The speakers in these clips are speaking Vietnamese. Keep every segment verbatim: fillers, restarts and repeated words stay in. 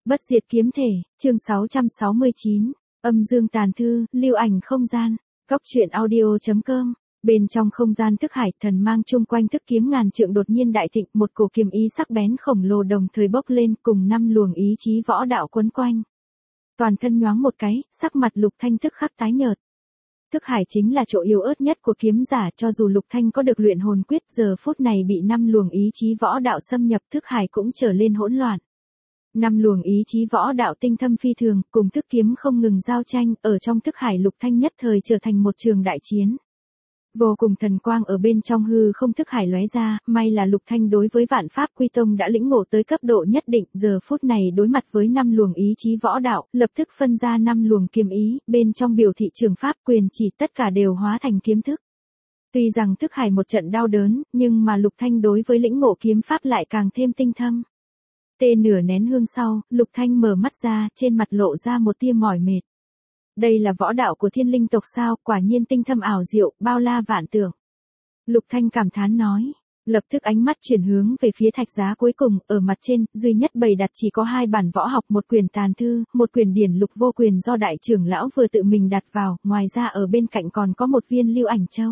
Bất diệt kiếm thể, chương sáu trăm sáu mươi chín, âm dương tàn thư, lưu ảnh không gian, góc truyện audio.com. Bên trong không gian thức hải, thần mang chung quanh thức kiếm ngàn trượng đột nhiên đại thịnh, một cổ kiếm ý sắc bén khổng lồ đồng thời bốc lên, cùng năm luồng ý chí võ đạo quấn quanh. Toàn thân nhoáng một cái, sắc mặt Lục Thanh tức khắc tái nhợt. Thức hải chính là chỗ yếu ớt nhất của kiếm giả, cho dù Lục Thanh có được luyện hồn quyết, giờ phút này bị năm luồng ý chí võ đạo xâm nhập, thức hải cũng trở lên hỗn loạn. Năm luồng ý chí võ đạo tinh thâm phi thường, cùng thức kiếm không ngừng giao tranh, ở trong thức hải Lục Thanh nhất thời trở thành một trường đại chiến. Vô cùng thần quang ở bên trong hư không thức hải lóe ra, may là Lục Thanh đối với vạn pháp quy tông đã lĩnh ngộ tới cấp độ nhất định, giờ phút này đối mặt với năm luồng ý chí võ đạo, lập tức phân ra năm luồng kiếm ý, bên trong biểu thị trường pháp quyền chỉ tất cả đều hóa thành kiếm thức. Tuy rằng thức hải một trận đau đớn, nhưng mà Lục Thanh đối với lĩnh ngộ kiếm pháp lại càng thêm tinh thâm. Tê nửa nén hương sau, Lục Thanh mở mắt ra, trên mặt lộ ra một tia mỏi mệt. Đây là võ đạo của thiên linh tộc sao, quả nhiên tinh thâm ảo diệu, bao la vạn tượng. Lục Thanh cảm thán nói, lập tức ánh mắt chuyển hướng về phía thạch giá cuối cùng, ở mặt trên, duy nhất bày đặt chỉ có hai bản võ học, một quyển tàn thư, một quyển điển lục vô quyền do đại trưởng lão vừa tự mình đặt vào, ngoài ra ở bên cạnh còn có một viên lưu ảnh châu.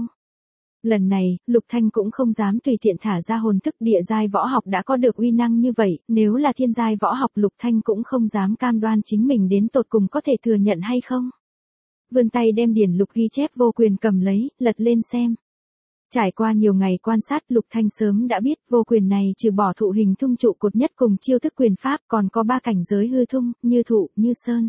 Lần này, Lục Thanh cũng không dám tùy tiện thả ra hồn thức, địa giai võ học đã có được uy năng như vậy, nếu là thiên giai võ học Lục Thanh cũng không dám cam đoan chính mình đến tột cùng có thể thừa nhận hay không. Vươn tay đem điển lục ghi chép vô quyền cầm lấy, lật lên xem. Trải qua nhiều ngày quan sát, Lục Thanh sớm đã biết vô quyền này trừ bỏ thụ hình thung trụ cột nhất cùng chiêu thức quyền pháp, còn có ba cảnh giới hư thung, như thụ, như sơn.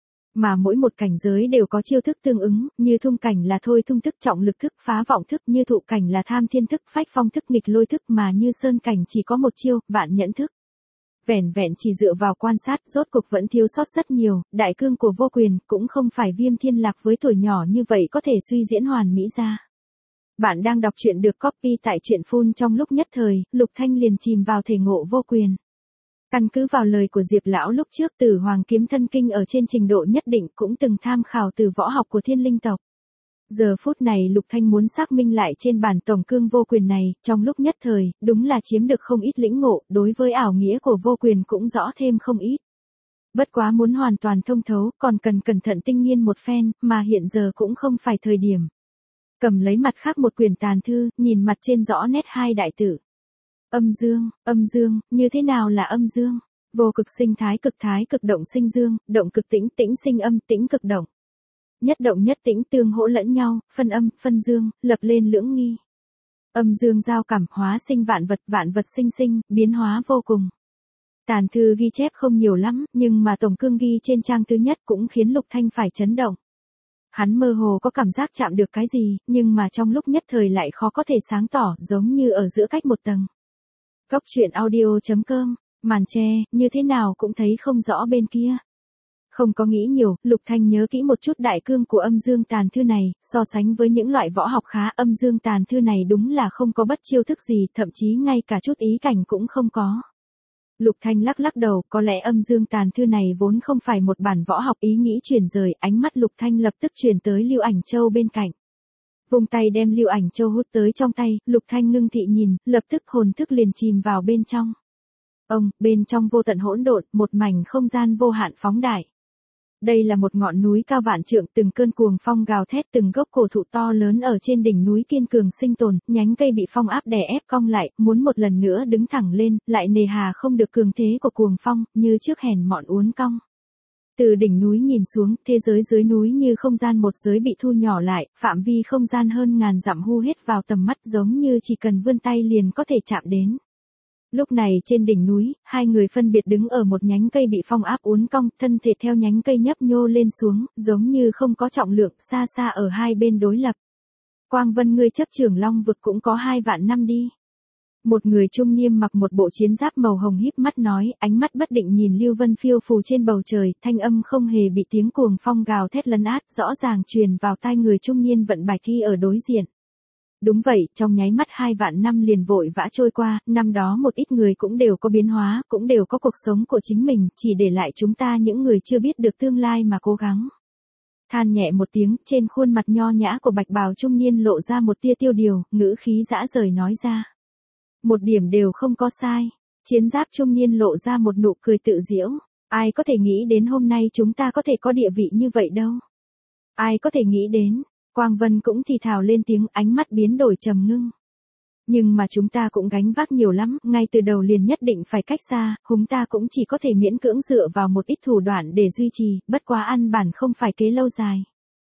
Mà mỗi một cảnh giới đều có chiêu thức tương ứng, như thung cảnh là thôi thung thức, trọng lực thức, phá vọng thức, như thụ cảnh là tham thiên thức, phách phong thức, nghịch lôi thức, mà như sơn cảnh chỉ có một chiêu, vạn nhẫn thức. Vẻn vẹn chỉ dựa vào quan sát, rốt cục vẫn thiếu sót rất nhiều, đại cương của vô quyền cũng không phải Viêm Thiên Lạc với tuổi nhỏ như vậy có thể suy diễn hoàn mỹ ra. Bạn đang đọc truyện được copy tại truyện phun trong lúc nhất thời, Lục Thanh liền chìm vào thể ngộ vô quyền. Căn cứ vào lời của Diệp lão lúc trước, Tử Hoàng kiếm thân kinh ở trên trình độ nhất định cũng từng tham khảo từ võ học của thiên linh tộc. Giờ phút này Lục Thanh muốn xác minh lại trên bản tổng cương vô quyền này, trong lúc nhất thời, đúng là chiếm được không ít lĩnh ngộ, đối với ảo nghĩa của vô quyền cũng rõ thêm không ít. Bất quá muốn hoàn toàn thông thấu, còn cần cẩn thận tinh nghiên một phen, mà hiện giờ cũng không phải thời điểm. Cầm lấy mặt khác một quyển tàn thư, nhìn mặt trên rõ nét hai đại tử. Âm dương, âm dương, như thế nào là âm dương? Vô cực sinh thái, cực thái cực động sinh dương, động cực tĩnh, tĩnh sinh âm, tĩnh cực động. Nhất động nhất tĩnh tương hỗ lẫn nhau, phân âm, phân dương, lập lên lưỡng nghi. Âm dương giao cảm, hóa sinh vạn vật, vạn vật sinh sinh, biến hóa vô cùng. Tàn thư ghi chép không nhiều lắm, nhưng mà tổng cương ghi trên trang thứ nhất cũng khiến Lục Thanh phải chấn động. Hắn mơ hồ có cảm giác chạm được cái gì, nhưng mà trong lúc nhất thời lại khó có thể sáng tỏ, giống như ở giữa cách một tầng. Góc truyện audio.com, màn che, như thế nào cũng thấy không rõ bên kia. Không có nghĩ nhiều, Lục Thanh nhớ kỹ một chút đại cương của âm dương tàn thư này, so sánh với những loại võ học khá, âm dương tàn thư này đúng là không có bất chiêu thức gì, thậm chí ngay cả chút ý cảnh cũng không có. Lục Thanh lắc lắc đầu, có lẽ âm dương tàn thư này vốn không phải một bản võ học, ý nghĩ chuyển rời, ánh mắt Lục Thanh lập tức chuyển tới lưu ảnh châu bên cạnh. Vùng tay đem lưu ảnh châu hút tới trong tay, Lục Thanh ngưng thị nhìn, lập tức hồn thức liền chìm vào bên trong. Ông, bên trong vô tận hỗn độn, một mảnh không gian vô hạn phóng đại. Đây là một ngọn núi cao vạn trượng, từng cơn cuồng phong gào thét, từng gốc cổ thụ to lớn ở trên đỉnh núi kiên cường sinh tồn, nhánh cây bị phong áp đè ép cong lại, muốn một lần nữa đứng thẳng lên, lại nề hà không được cường thế của cuồng phong, như trước hèn mọn uốn cong. Từ đỉnh núi nhìn xuống, thế giới dưới núi như không gian một giới bị thu nhỏ lại, phạm vi không gian hơn ngàn dặm hu hết vào tầm mắt, giống như chỉ cần vươn tay liền có thể chạm đến. Lúc này trên đỉnh núi, hai người phân biệt đứng ở một nhánh cây bị phong áp uốn cong, thân thể theo nhánh cây nhấp nhô lên xuống, giống như không có trọng lượng, xa xa ở hai bên đối lập. Quang Vân, ngươi chấp trưởng Long vực cũng có hai vạn năm đi. Một người trung niên mặc một bộ chiến giáp màu hồng híp mắt nói, ánh mắt bất định nhìn Lưu Vân phiêu phù trên bầu trời, thanh âm không hề bị tiếng cuồng phong gào thét lấn át, rõ ràng truyền vào tai người trung niên vận bài thi ở đối diện. Đúng vậy, trong nháy mắt hai vạn năm liền vội vã trôi qua, năm đó một ít người cũng đều có biến hóa, cũng đều có cuộc sống của chính mình, chỉ để lại chúng ta những người chưa biết được tương lai mà cố gắng. Than nhẹ một tiếng, trên khuôn mặt nho nhã của bạch bào trung niên lộ ra một tia tiêu điều, ngữ khí dã rời nói ra. Một điểm đều không có sai. Chiến giáp trung niên lộ ra một nụ cười tự giễu. Ai có thể nghĩ đến hôm nay chúng ta có thể có địa vị như vậy đâu. Ai có thể nghĩ đến, Quang Vân cũng thì thào lên tiếng, ánh mắt biến đổi trầm ngưng. Nhưng mà chúng ta cũng gánh vác nhiều lắm, ngay từ đầu liền nhất định phải cách xa, chúng ta cũng chỉ có thể miễn cưỡng dựa vào một ít thủ đoạn để duy trì, bất quá ăn bản không phải kế lâu dài.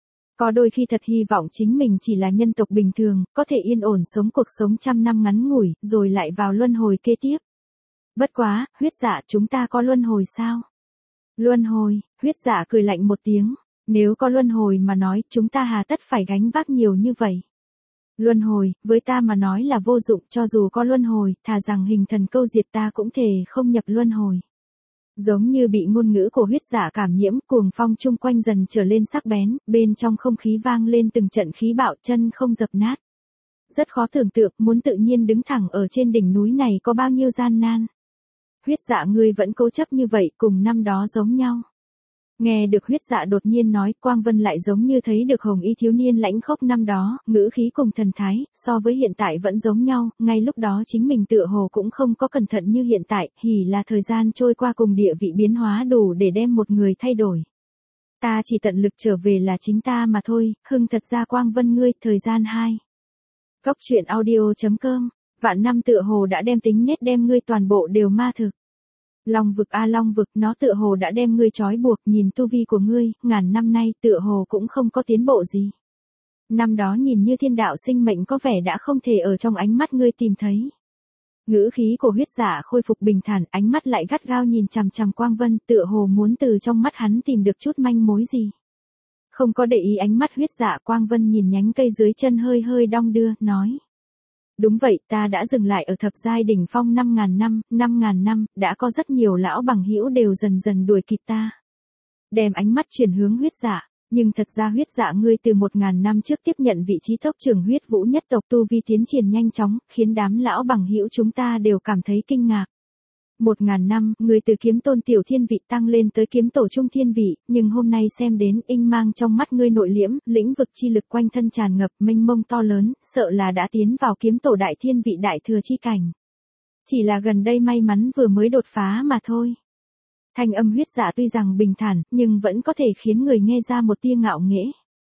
Có đôi khi thật hy vọng chính mình chỉ là nhân tộc bình thường, có thể yên ổn sống cuộc sống trăm năm ngắn ngủi, rồi lại vào luân hồi kế tiếp. Bất quá, huyết dạ chúng ta có luân hồi sao? Luân hồi, huyết dạ cười lạnh một tiếng, nếu có luân hồi mà nói, chúng ta hà tất phải gánh vác nhiều như vậy. Luân hồi, với ta mà nói là vô dụng, cho dù có luân hồi, thà rằng hình thần câu diệt ta cũng thể không nhập luân hồi. Giống như bị ngôn ngữ của huyết dạ cảm nhiễm, cuồng phong chung quanh dần trở lên sắc bén, bên trong không khí vang lên từng trận khí bạo, chân không dập nát. Rất khó tưởng tượng, muốn tự nhiên đứng thẳng ở trên đỉnh núi này có bao nhiêu gian nan. Huyết dạ ngươi vẫn cố chấp như vậy, cùng năm đó giống nhau. Nghe được huyết dạ đột nhiên nói, Quang Vân lại giống như thấy được hồng y thiếu niên lãnh khốc năm đó, ngữ khí cùng thần thái, so với hiện tại vẫn giống nhau, ngay lúc đó chính mình tựa hồ cũng không có cẩn thận như hiện tại, hỉ là thời gian trôi qua cùng địa vị biến hóa đủ để đem một người thay đổi. Ta chỉ tận lực trở về là chính ta mà thôi, hưng thật ra Quang Vân ngươi, thời gian hai. Góc truyện audio chấm com, vạn năm tựa hồ đã đem tính nết đem ngươi toàn bộ đều ma thực. Long vực a long vực, nó tựa hồ đã đem ngươi trói buộc, nhìn tu vi của ngươi, ngàn năm nay tựa hồ cũng không có tiến bộ gì. Năm đó nhìn như thiên đạo sinh mệnh có vẻ đã không thể ở trong ánh mắt ngươi tìm thấy. Ngữ khí của huyết dạ khôi phục bình thản, ánh mắt lại gắt gao nhìn chằm chằm Quang Vân, tựa hồ muốn từ trong mắt hắn tìm được chút manh mối gì. Không có để ý ánh mắt huyết dạ, Quang Vân nhìn nhánh cây dưới chân hơi hơi đong đưa, nói. Đúng vậy, ta đã dừng lại ở thập giai đỉnh phong năm ngàn năm, năm ngàn năm, đã có rất nhiều lão bằng hữu đều dần dần đuổi kịp ta. Đem ánh mắt chuyển hướng huyết dạ, nhưng thật ra huyết dạ ngươi từ một ngàn năm trước tiếp nhận vị trí tộc trưởng huyết vũ nhất tộc, tu vi tiến triển nhanh chóng, khiến đám lão bằng hữu chúng ta đều cảm thấy kinh ngạc. Một ngàn năm, người từ kiếm tôn tiểu thiên vị tăng lên tới kiếm tổ trung thiên vị, nhưng hôm nay xem đến inh mang trong mắt ngươi nội liễm, lĩnh vực chi lực quanh thân tràn ngập mênh mông to lớn, sợ là đã tiến vào kiếm tổ đại thiên vị đại thừa chi cảnh. Chỉ là gần đây may mắn vừa mới đột phá mà thôi. Thanh âm huyết dạ tuy rằng bình thản, nhưng vẫn có thể khiến người nghe ra một tia ngạo nghễ.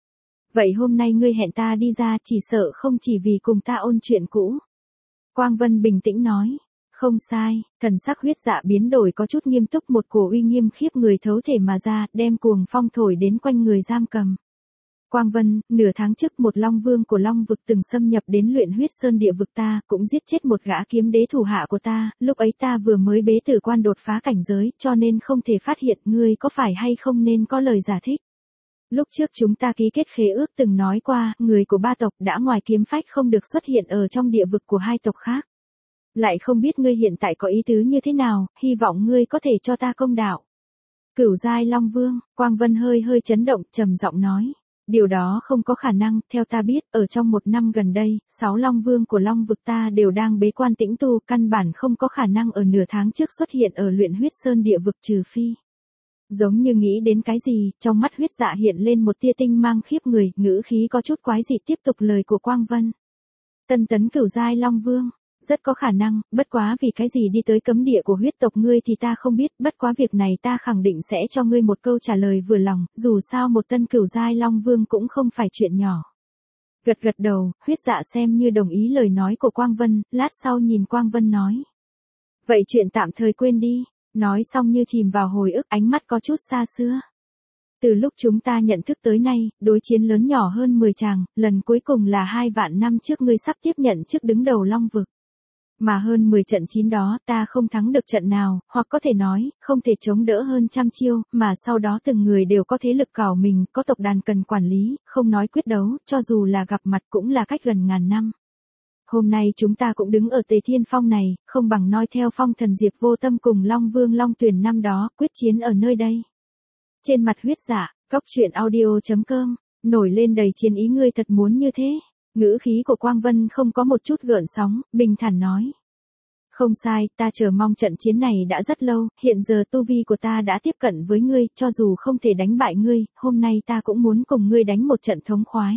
Vậy hôm nay ngươi hẹn ta đi ra, chỉ sợ không chỉ vì cùng ta ôn chuyện cũ. Quang Vân bình tĩnh nói. Không sai, thần sắc huyết dạ biến đổi có chút nghiêm túc, một cổ uy nghiêm khiếp người thấu thể mà ra, đem cuồng phong thổi đến quanh người giam cầm. Quang Vân, nửa tháng trước một long vương của long vực từng xâm nhập đến luyện huyết sơn địa vực ta, cũng giết chết một gã kiếm đế thủ hạ của ta, lúc ấy ta vừa mới bế tử quan đột phá cảnh giới, cho nên không thể phát hiện, ngươi có phải hay không nên có lời giải thích. Lúc trước chúng ta ký kết khế ước từng nói qua, người của ba tộc đã ngoài kiếm phách không được xuất hiện ở trong địa vực của hai tộc khác. Lại không biết ngươi hiện tại có ý tứ như thế nào, hy vọng ngươi có thể cho ta công đạo. Cửu giai Long Vương, Quang Vân hơi hơi chấn động, trầm giọng nói. Điều đó không có khả năng, theo ta biết, ở trong một năm gần đây, sáu Long Vương của Long vực ta đều đang bế quan tĩnh tu, căn bản không có khả năng ở nửa tháng trước xuất hiện ở luyện huyết sơn địa vực trừ phi. Giống như nghĩ đến cái gì, trong mắt huyết dạ hiện lên một tia tinh mang khiếp người, ngữ khí có chút quái dị tiếp tục lời của Quang Vân. Tân tấn cửu giai Long Vương. Rất có khả năng, bất quá vì cái gì đi tới cấm địa của huyết tộc ngươi thì ta không biết, bất quá việc này ta khẳng định sẽ cho ngươi một câu trả lời vừa lòng, dù sao một tân cửu giai Long Vương cũng không phải chuyện nhỏ. Gật gật đầu, huyết dạ xem như đồng ý lời nói của Quang Vân, lát sau nhìn Quang Vân nói. Vậy chuyện tạm thời quên đi, nói xong như chìm vào hồi ức, ánh mắt có chút xa xưa. Từ lúc chúng ta nhận thức tới nay, đối chiến lớn nhỏ hơn mười tràng, lần cuối cùng là hai vạn năm trước ngươi sắp tiếp nhận chức đứng đầu Long vực. Mà hơn mười trận chiến đó ta không thắng được trận nào, hoặc có thể nói, không thể chống đỡ hơn trăm chiêu, mà sau đó từng người đều có thế lực cào mình, có tộc đàn cần quản lý, không nói quyết đấu, cho dù là gặp mặt cũng là cách gần ngàn năm. Hôm nay chúng ta cũng đứng ở Tề Thiên Phong này, không bằng noi theo phong thần Diệp Vô Tâm cùng Long Vương Long Tuyền năm đó, quyết chiến ở nơi đây. Trên mặt huyết dạ, góc truyện audio chấm com, nổi lên đầy chiến ý, ngươi thật muốn như thế. Ngữ khí của Quang Vân không có một chút gợn sóng, bình thản nói. Không sai, ta chờ mong trận chiến này đã rất lâu, hiện giờ tu vi của ta đã tiếp cận với ngươi, cho dù không thể đánh bại ngươi, hôm nay ta cũng muốn cùng ngươi đánh một trận thống khoái.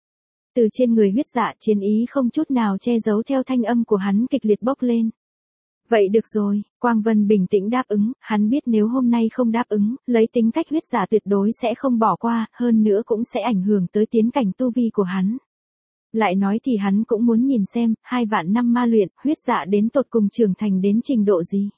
Từ trên người huyết dạ chiến ý không chút nào che giấu theo thanh âm của hắn kịch liệt bốc lên. Vậy được rồi, Quang Vân bình tĩnh đáp ứng, hắn biết nếu hôm nay không đáp ứng, lấy tính cách huyết dạ tuyệt đối sẽ không bỏ qua, hơn nữa cũng sẽ ảnh hưởng tới tiến cảnh tu vi của hắn. Lại nói thì hắn cũng muốn nhìn xem, hai vạn năm ma luyện, huyết dạ đến tột cùng trưởng thành đến trình độ gì.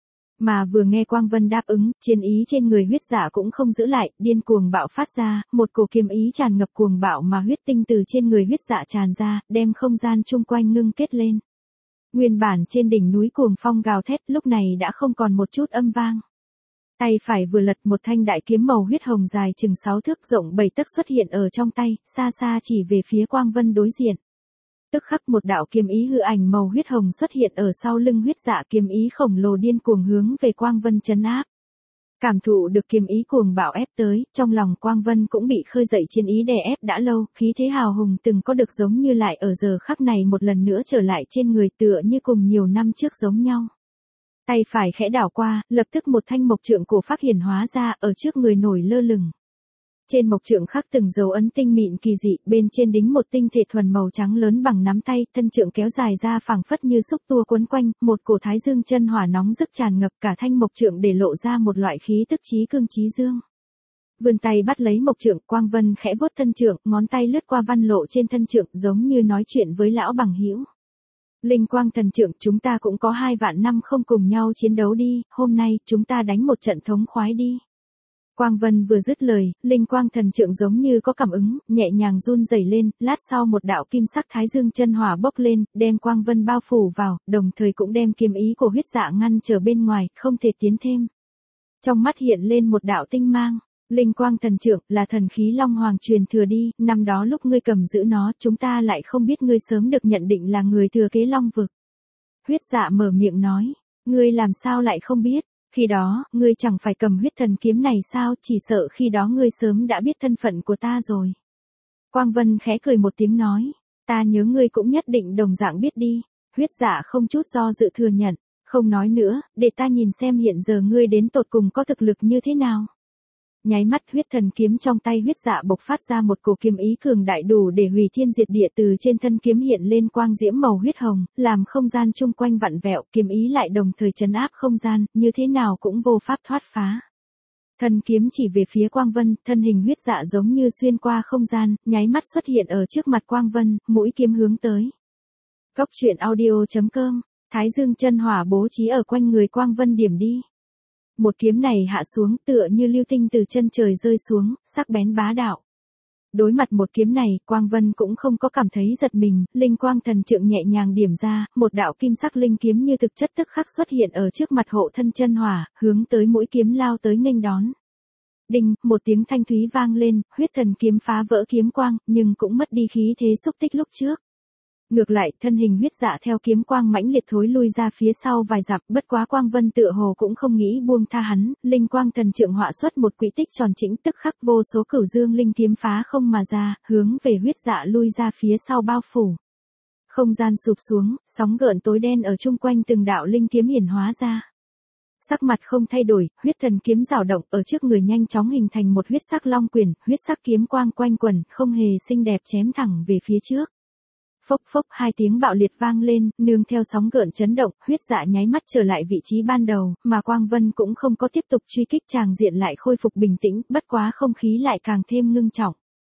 Mà vừa nghe Quang Vân đáp ứng, chiến ý trên người huyết dạ cũng không giữ lại, điên cuồng bạo phát ra, một cổ kiếm ý tràn ngập cuồng bạo mà huyết tinh từ trên người huyết dạ tràn ra, đem không gian chung quanh ngưng kết lên. Nguyên bản trên đỉnh núi cuồng phong gào thét lúc này đã không còn một chút âm vang. Tay phải vừa lật một thanh đại kiếm màu huyết hồng dài chừng sáu thước rộng bảy tấc xuất hiện ở trong tay, xa xa chỉ về phía Quang Vân đối diện. Tức khắc một đạo kiếm ý hư ảnh màu huyết hồng xuất hiện ở sau lưng huyết dạ, kiếm ý khổng lồ điên cuồng hướng về Quang Vân trấn áp. Cảm thụ được kiếm ý cuồng bạo ép tới, trong lòng Quang Vân cũng bị khơi dậy chiến ý đè ép đã lâu, khí thế hào hùng từng có được giống như lại ở giờ khắc này một lần nữa trở lại trên người tựa như cùng nhiều năm trước giống nhau. Tay phải khẽ đảo qua, lập tức một thanh mộc trượng cổ phát hiển hóa ra ở trước người nổi lơ lửng. Trên mộc trượng khắc từng dấu ấn tinh mịn kỳ dị, bên trên đính một tinh thể thuần màu trắng lớn bằng nắm tay, thân trượng kéo dài ra phẳng phất như xúc tua quấn quanh, một cổ thái dương chân hỏa nóng rực tràn ngập cả thanh mộc trượng để lộ ra một loại khí tức chí cương chí dương. Vươn tay bắt lấy mộc trượng, Quang Vân khẽ vuốt thân trượng, ngón tay lướt qua văn lộ trên thân trượng giống như nói chuyện với lão bằng hữu. Linh quang thần trượng, chúng ta cũng có hai vạn năm không cùng nhau chiến đấu đi, hôm nay chúng ta đánh một trận thống khoái đi. Quang Vân vừa dứt lời, linh quang thần trượng giống như có cảm ứng, nhẹ nhàng run rẩy lên, lát sau một đạo kim sắc thái dương chân hỏa bốc lên, đem Quang Vân bao phủ vào, đồng thời cũng đem kiếm ý của huyết dạ ngăn trở bên ngoài, không thể tiến thêm. Trong mắt hiện lên một đạo tinh mang, linh quang thần trượng là thần khí Long Hoàng truyền thừa đi, năm đó lúc ngươi cầm giữ nó, chúng ta lại không biết ngươi sớm được nhận định là người thừa kế Long vực. Huyết dạ mở miệng nói, ngươi làm sao lại không biết? Khi đó, ngươi chẳng phải cầm huyết thần kiếm này sao, chỉ sợ khi đó ngươi sớm đã biết thân phận của ta rồi. Quang Vân khẽ cười một tiếng nói, ta nhớ ngươi cũng nhất định đồng dạng biết đi. Huyết dạ không chút do dự thừa nhận, không nói nữa, để ta nhìn xem hiện giờ ngươi đến tột cùng có thực lực như thế nào. Nháy mắt huyết thần kiếm trong tay huyết dạ bộc phát ra một cổ kiếm ý cường đại đủ để hủy thiên diệt địa, từ trên thân kiếm hiện lên quang diễm màu huyết hồng, làm không gian chung quanh vặn vẹo, kiếm ý lại đồng thời trấn áp không gian, như thế nào cũng vô pháp thoát phá. Thân kiếm chỉ về phía Quang Vân, thân hình huyết dạ giống như xuyên qua không gian, nháy mắt xuất hiện ở trước mặt Quang Vân, mũi kiếm hướng tới. Góc truyện audio chấm com, Thái Dương chân hỏa bố trí ở quanh người Quang Vân điểm đi. Một kiếm này hạ xuống tựa như lưu tinh từ chân trời rơi xuống, sắc bén bá đạo. Đối mặt một kiếm này, Quang Vân cũng không có cảm thấy giật mình, linh quang thần trượng nhẹ nhàng điểm ra, một đạo kim sắc linh kiếm như thực chất tức khắc xuất hiện ở trước mặt hộ thân chân hỏa, hướng tới mũi kiếm lao tới nghênh đón. Đinh, một tiếng thanh thúy vang lên, huyết thần kiếm phá vỡ kiếm quang, nhưng cũng mất đi khí thế xúc tích lúc trước. Ngược lại, thân hình huyết dạ theo kiếm quang mãnh liệt thối lui ra phía sau vài dặm, bất quá Quang Vân tựa hồ cũng không nghĩ buông tha hắn, linh quang thần trượng họa xuất một quỹ tích tròn chỉnh, tức khắc vô số cửu dương linh kiếm phá không mà ra, hướng về huyết dạ lui ra phía sau bao phủ. Không gian sụp xuống, sóng gợn tối đen ở chung quanh từng đạo linh kiếm hiển hóa ra. Sắc mặt không thay đổi, huyết thần kiếm rào động ở trước người nhanh chóng hình thành một huyết sắc long quyền, huyết sắc kiếm quang quanh quẩn, không hề xinh đẹp chém thẳng về phía trước. Phốc phốc hai tiếng bạo liệt vang lên, nương theo sóng gợn chấn động, huyết dạ nháy mắt trở lại vị trí ban đầu, mà Quang Vân cũng không có tiếp tục truy kích, tràng diện lại khôi phục bình tĩnh, bất quá không khí lại càng thêm ngưng trọng.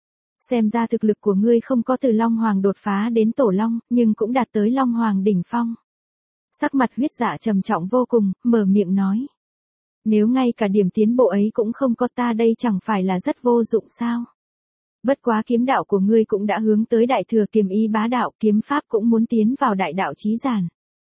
Xem ra thực lực của ngươi không có từ Long Hoàng đột phá đến Tổ Long, nhưng cũng đạt tới Long Hoàng đỉnh phong. Sắc mặt huyết dạ trầm trọng vô cùng, mở miệng nói. Nếu ngay cả điểm tiến bộ ấy cũng không có, ta đây chẳng phải là rất vô dụng sao? Bất quá kiếm đạo của ngươi cũng đã hướng tới đại thừa kiếm ý bá đạo, kiếm pháp cũng muốn tiến vào đại đạo chí giản.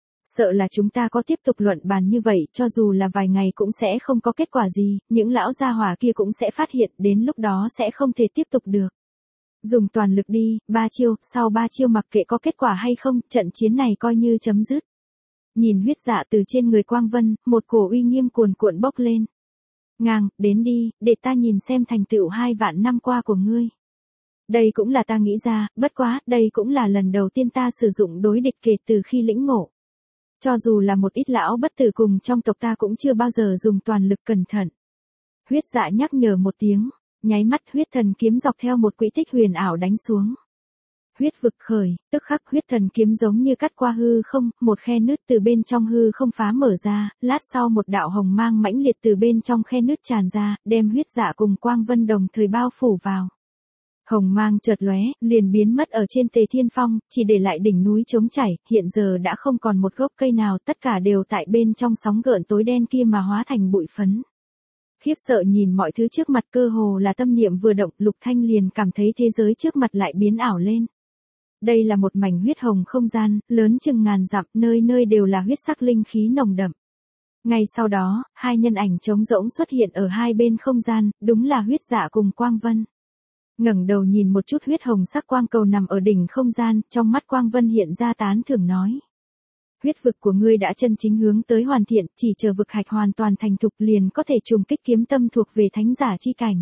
Sợ là chúng ta có tiếp tục luận bàn như vậy, cho dù là vài ngày cũng sẽ không có kết quả gì, những lão gia hỏa kia cũng sẽ phát hiện, đến lúc đó sẽ không thể tiếp tục được. Dùng toàn lực đi, ba chiêu, sau ba chiêu mặc kệ có kết quả hay không, trận chiến này coi như chấm dứt. Nhìn huyết dạ từ trên người Quang Vân, một cổ uy nghiêm cuồn cuộn bốc lên. Ngang, đến đi, để ta nhìn xem thành tựu hai vạn năm qua của ngươi. Đây cũng là ta nghĩ ra, bất quá, đây cũng là lần đầu tiên ta sử dụng đối địch kể từ khi lĩnh ngộ. Cho dù là một ít lão bất tử cùng trong tộc ta cũng chưa bao giờ dùng toàn lực cẩn thận. Huyết dạ nhắc nhở một tiếng, nháy mắt huyết thần kiếm dọc theo một quỹ tích huyền ảo đánh xuống. Huyết vực khởi, tức khắc huyết thần kiếm giống như cắt qua hư không, một khe nứt từ bên trong hư không phá mở ra, lát sau một đạo hồng mang mãnh liệt từ bên trong khe nứt tràn ra, đem huyết dạ cùng Quang Vân đồng thời bao phủ vào. Hồng mang chợt lóe, liền biến mất ở trên Tề Thiên Phong, chỉ để lại đỉnh núi trống chảy, hiện giờ đã không còn một gốc cây nào, tất cả đều tại bên trong sóng gợn tối đen kia mà hóa thành bụi phấn. Khiếp sợ nhìn mọi thứ trước mặt, cơ hồ là tâm niệm vừa động, Lục Thanh liền cảm thấy thế giới trước mặt lại biến ảo lên. Đây là một mảnh huyết hồng không gian, lớn chừng ngàn dặm, nơi nơi đều là huyết sắc linh khí nồng đậm. Ngay sau đó, hai nhân ảnh trống rỗng xuất hiện ở hai bên không gian, đúng là huyết dạ cùng Quang Vân. Ngẩng đầu nhìn một chút huyết hồng sắc quang cầu nằm ở đỉnh không gian, trong mắt Quang Vân hiện ra tán thưởng nói. Huyết vực của ngươi đã chân chính hướng tới hoàn thiện, chỉ chờ vực hạch hoàn toàn thành thục liền có thể trùng kích kiếm tâm thuộc về thánh giả chi cảnh.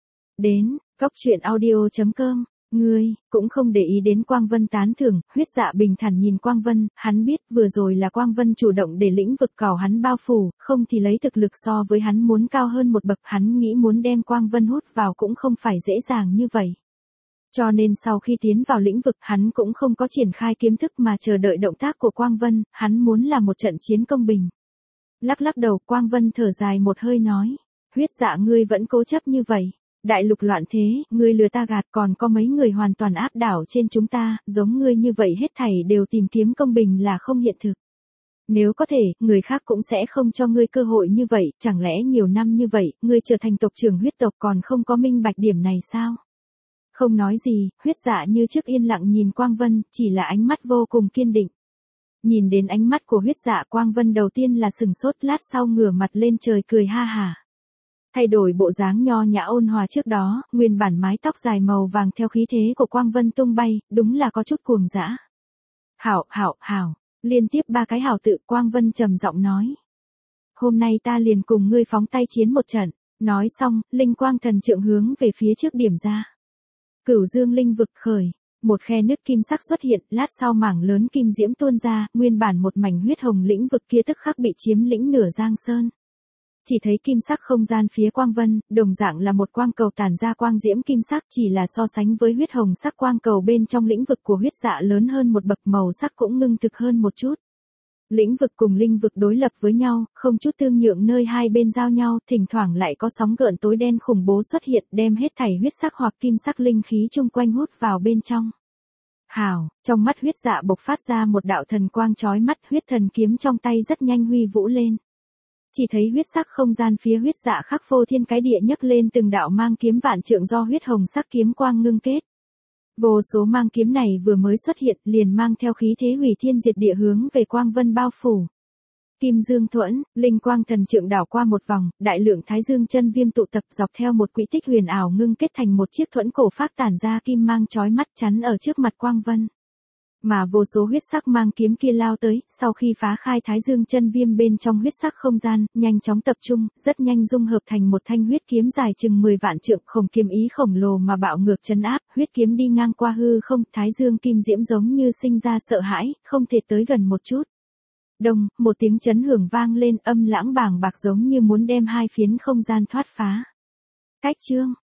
Đến, góc truyện audio chấm com. Ngươi, cũng không để ý đến Quang Vân tán thưởng, huyết dạ bình thản nhìn Quang Vân, hắn biết vừa rồi là Quang Vân chủ động để lĩnh vực cào hắn bao phủ, không thì lấy thực lực so với hắn muốn cao hơn một bậc, hắn nghĩ muốn đem Quang Vân hút vào cũng không phải dễ dàng như vậy. Cho nên sau khi tiến vào lĩnh vực hắn cũng không có triển khai kiếm thức mà chờ đợi động tác của Quang Vân, hắn muốn là một trận chiến công bình. Lắc lắc đầu, Quang Vân thở dài một hơi nói, huyết dạ ngươi vẫn cố chấp như vậy. Đại lục loạn thế, ngươi lừa ta gạt, còn có mấy người hoàn toàn áp đảo trên chúng ta, giống ngươi như vậy hết thảy đều tìm kiếm công bình là không hiện thực. Nếu có thể, người khác cũng sẽ không cho ngươi cơ hội như vậy, chẳng lẽ nhiều năm như vậy, ngươi trở thành tộc trưởng huyết tộc còn không có minh bạch điểm này sao? Không nói gì, huyết dạ như trước yên lặng nhìn Quang Vân, chỉ là ánh mắt vô cùng kiên định. Nhìn đến ánh mắt của huyết dạ, Quang Vân đầu tiên là sừng sốt, lát sau ngửa mặt lên trời cười ha hả. Thay đổi bộ dáng nho nhã ôn hòa trước đó, nguyên bản mái tóc dài màu vàng theo khí thế của Quang Vân tung bay, đúng là có chút cuồng dã. Hảo, hảo, hảo, liên tiếp ba cái hảo tự, Quang Vân trầm giọng nói. Hôm nay ta liền cùng ngươi phóng tay chiến một trận, nói xong, linh quang thần trượng hướng về phía trước điểm ra. Cửu dương linh vực khởi, một khe nứt kim sắc xuất hiện, lát sau mảng lớn kim diễm tuôn ra, nguyên bản một mảnh huyết hồng lĩnh vực kia tức khắc bị chiếm lĩnh nửa giang sơn. Chỉ thấy kim sắc không gian phía Quang Vân, đồng dạng là một quang cầu tản ra quang diễm kim sắc, chỉ là so sánh với huyết hồng sắc quang cầu bên trong lĩnh vực của huyết dạ lớn hơn một bậc, màu sắc cũng ngưng thực hơn một chút. Lĩnh vực cùng linh vực đối lập với nhau, không chút tương nhượng nơi hai bên giao nhau, thỉnh thoảng lại có sóng gợn tối đen khủng bố xuất hiện, đem hết thảy huyết sắc hoặc kim sắc linh khí chung quanh hút vào bên trong. Hào, trong mắt huyết dạ bộc phát ra một đạo thần quang chói mắt, huyết thần kiếm trong tay rất nhanh huy vũ lên. Chỉ thấy huyết sắc không gian phía huyết dạ khắc phô thiên cái địa nhấc lên từng đạo mang kiếm vạn trượng do huyết hồng sắc kiếm quang ngưng kết. Vô số mang kiếm này vừa mới xuất hiện liền mang theo khí thế hủy thiên diệt địa hướng về Quang Vân bao phủ. Kim dương thuẫn, linh quang thần trượng đảo qua một vòng, đại lượng thái dương chân viêm tụ tập dọc theo một quỹ tích huyền ảo ngưng kết thành một chiếc thuẫn cổ phát tản ra kim mang chói mắt chắn ở trước mặt Quang Vân. Mà vô số huyết sắc mang kiếm kia lao tới, sau khi phá khai thái dương chân viêm bên trong huyết sắc không gian, nhanh chóng tập trung, rất nhanh dung hợp thành một thanh huyết kiếm dài chừng mười vạn trượng, khổng kiếm ý khổng lồ mà bạo ngược trấn áp, huyết kiếm đi ngang qua hư không, thái dương kim diễm giống như sinh ra sợ hãi, không thể tới gần một chút. Đông, một tiếng chấn hưởng vang lên, âm lãng bàng bạc giống như muốn đem hai phiến không gian thoát phá. Cách chương